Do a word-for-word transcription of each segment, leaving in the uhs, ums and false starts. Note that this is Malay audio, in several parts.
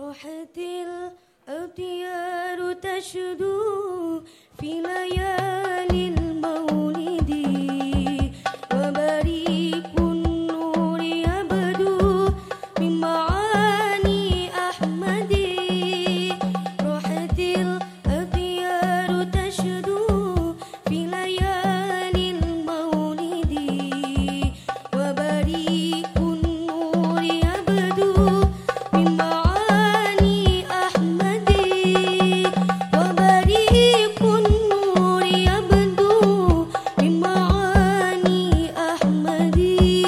راحت الأطيار تشدو في ليالي المولد وبريق النور يبدو من معاني أحمد. راحت الأطيار تشدو في ليالي المولد وبريق النور يبدو من معاني أحمد وبريق النور يبدو من معاني أحمد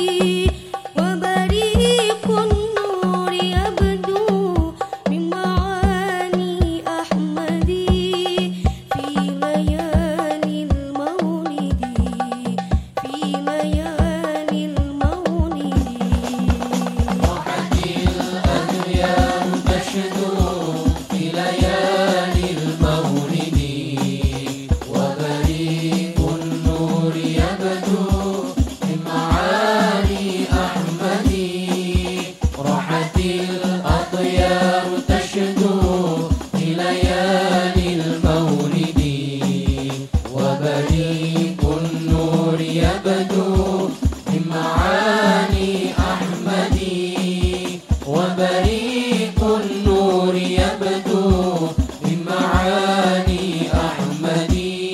وبريق النور يبدو من معاني أحمد في ليالي المولد في ليالي المولد. راحت الأطيار تشدو في ليالي المولد وبريق النور يبدو من معاني أحمد. راحت الأطيار تشدو في ليالي المولد وبريق النور يبدو من معاني أحمد وبريق النور يبدو من معاني أحمد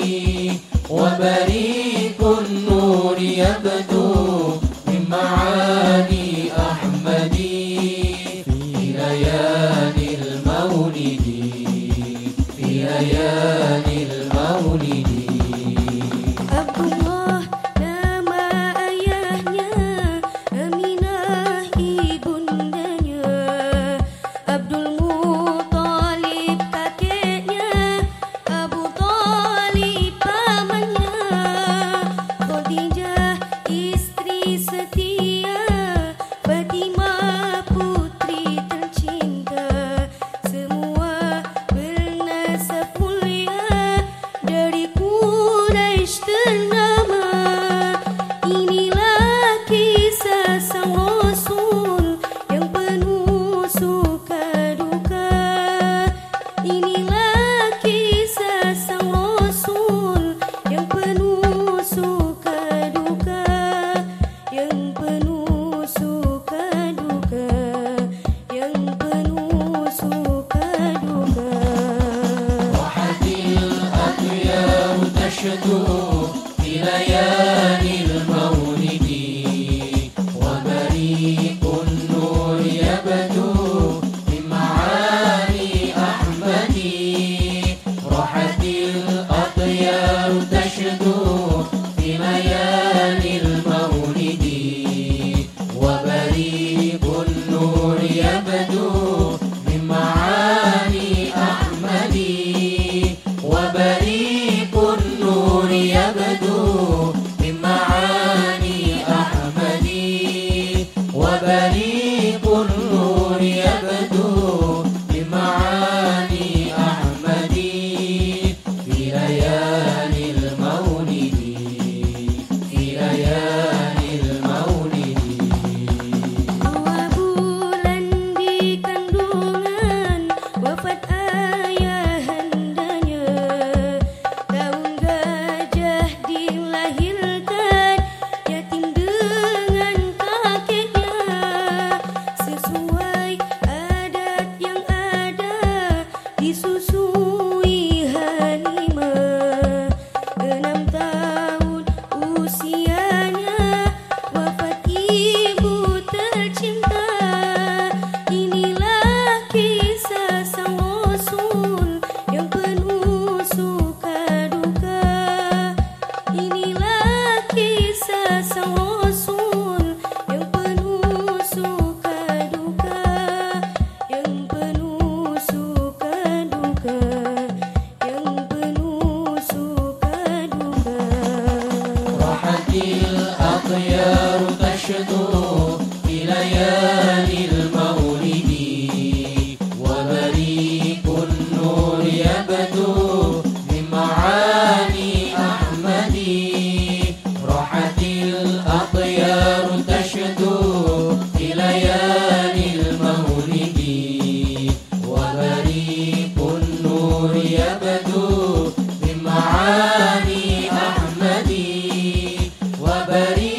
وبريق النور يبدو من معاني أحمد في ليالي المولد في ليالي المولد. Abdullah nama ayahnya, Aminah ibundanya, Abdul Muttalib kakeknya, Abu Thalib pamannya, Khadijah istri setia, Fatimah putri tercinta, semua bernasab mulia dari Quraisy ternama. Inilah kisah sang Rasul yang penuh suka duka. Inilah kisah sang Rasul yang penuh suka duka, yang penuh suka duka, yang penuh suka duka. راحت الأطيار تشدو في ليالي المولد وبريق النور يبدو من معاني أحمد. راحت الأطيار تشدو في ليالي المولد وبريق النور يبدو من معاني أحمد وبريق النور يبدو من معاني أحمد وبريق النور يبدو من معاني أحمد في ليالي المولد في ليالي المولد. Dua bulan di kandungan wafat ayahandanya, tahun gajah dilahirkan yatim dengan kakeknya. Sesuai adat yang ada disusui Halimah, enam tahun usianya wafat ibu tercinta. Inilah kisah sang Rasul yang penuh suka duka. Inilah kisah sang Rasul yang penuh suka duka, yang penuh suka duka. بمعاني أحمدي وبريد